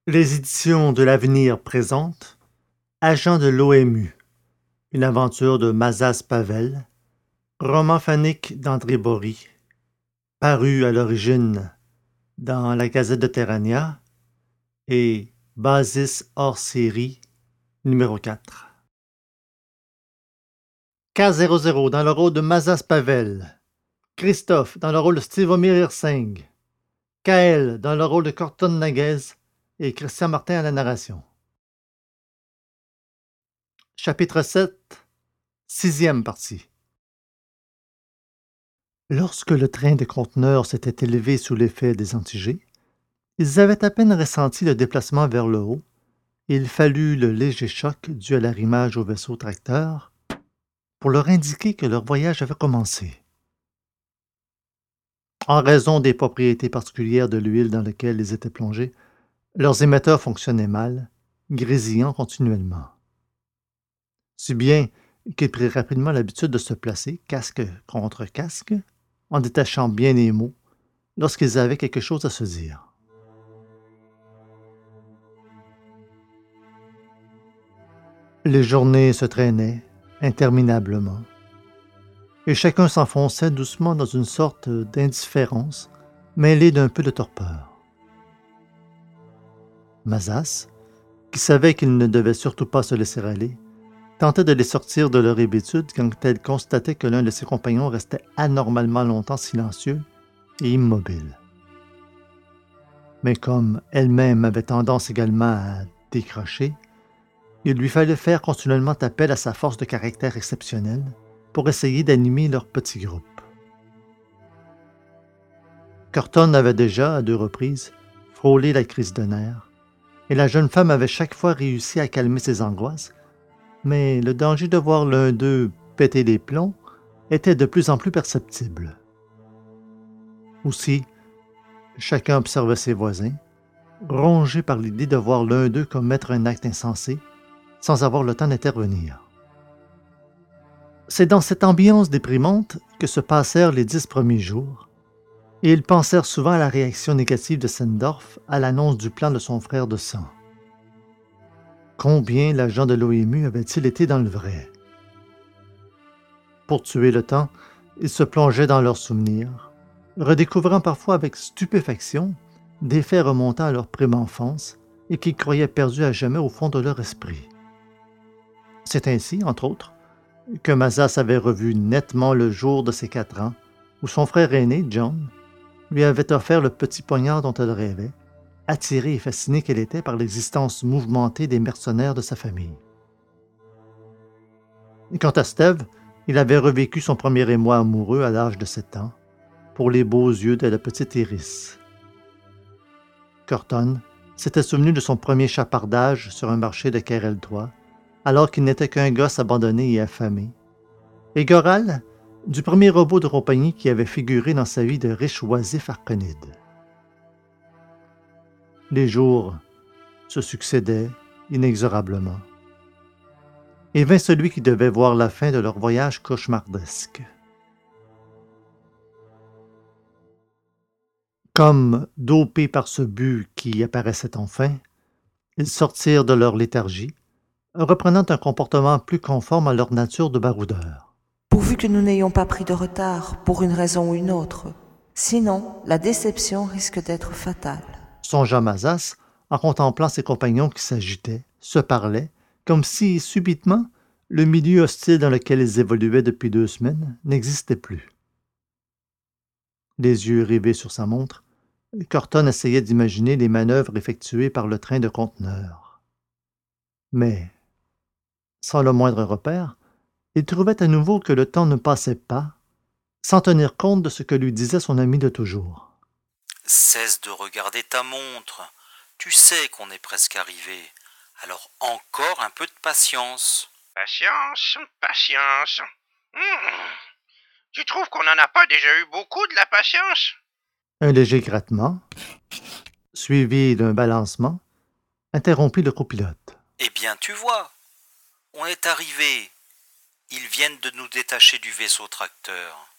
Les éditions de l'Avenir présentent Agent de l'OMU, une aventure de Mazas Pavel, roman phonique d'André Bory, paru à l'origine dans la Gazette de Terrania et Basis hors série numéro 4. K00 dans le rôle de Mazas Pavel, Christophe dans le rôle de Stivomir Hirsing, Kael dans le rôle de Corton Naguez et Christian Martin à la narration. Chapitre 7, sixième partie. Lorsque le train de conteneurs s'était élevé sous l'effet des antigés, ils avaient à peine ressenti le déplacement vers le haut, et il fallut le léger choc dû à l'arrimage au vaisseau tracteur pour leur indiquer que leur voyage avait commencé. En raison des propriétés particulières de l'huile dans laquelle ils étaient plongés, leurs émetteurs fonctionnaient mal, grésillant continuellement. Si bien qu'ils prirent rapidement l'habitude de se placer, casque contre casque, en détachant bien les mots, lorsqu'ils avaient quelque chose à se dire. Les journées se traînaient interminablement, et chacun s'enfonçait doucement dans une sorte d'indifférence mêlée d'un peu de torpeur. Mazas, qui savait qu'il ne devait surtout pas se laisser aller, tentait de les sortir de leur hébétude quand elle constatait que l'un de ses compagnons restait anormalement longtemps silencieux et immobile. Mais comme elle-même avait tendance également à décrocher, il lui fallait faire continuellement appel à sa force de caractère exceptionnelle pour essayer d'animer leur petit groupe. Corton avait déjà, à 2 reprises, frôlé la crise de nerfs, et la jeune femme avait chaque fois réussi à calmer ses angoisses, mais le danger de voir l'un d'eux péter les plombs était de plus en plus perceptible. Aussi, chacun observait ses voisins, rongé par l'idée de voir l'un d'eux commettre un acte insensé, sans avoir le temps d'intervenir. C'est dans cette ambiance déprimante que se passèrent les 10 premiers jours, et ils pensèrent souvent à la réaction négative de Sendorf à l'annonce du plan de son frère de sang. Combien l'agent de l'OMU avait-il été dans le vrai? Pour tuer le temps, ils se plongeaient dans leurs souvenirs, redécouvrant parfois avec stupéfaction des faits remontant à leur prime enfance et qu'ils croyaient perdus à jamais au fond de leur esprit. C'est ainsi, entre autres, que Mazas avait revu nettement le jour de ses 4 ans, où son frère aîné, John, lui avait offert le petit poignard dont elle rêvait, attirée et fascinée qu'elle était par l'existence mouvementée des mercenaires de sa famille. Et quant à Steve, il avait revécu son premier émoi amoureux à l'âge de 7 ans, pour les beaux yeux de la petite Iris. Corton s'était souvenu de son premier chapardage sur un marché de Carrel 3, alors qu'il n'était qu'un gosse abandonné et affamé. Et Goral, du premier robot de compagnie qui avait figuré dans sa vie de riche oisif arconide. Les jours se succédaient inexorablement. Et vint celui qui devait voir la fin de leur voyage cauchemardesque. Comme dopés par ce but qui apparaissait enfin, ils sortirent de leur léthargie, reprenant un comportement plus conforme à leur nature de baroudeurs. Pourvu que nous n'ayons pas pris de retard, pour une raison ou une autre. Sinon, la déception risque d'être fatale. Songea Mazas en contemplant ses compagnons qui s'agitaient, se parlaient, comme si, subitement, le milieu hostile dans lequel ils évoluaient depuis 2 semaines n'existait plus. Les yeux rivés sur sa montre, Corton essayait d'imaginer les manœuvres effectuées par le train de conteneurs. Mais, sans le moindre repère, il trouvait à nouveau que le temps ne passait pas, sans tenir compte de ce que lui disait son ami de toujours. Cesse de regarder ta montre. Tu sais qu'on est presque arrivé. Alors encore un peu de patience. Patience, patience. Tu trouves qu'on n'en a pas déjà eu beaucoup de la patience? Un léger grattement, suivi d'un balancement, interrompit le copilote. Eh bien, tu vois, on est arrivé. Ils viennent de nous détacher du vaisseau tracteur.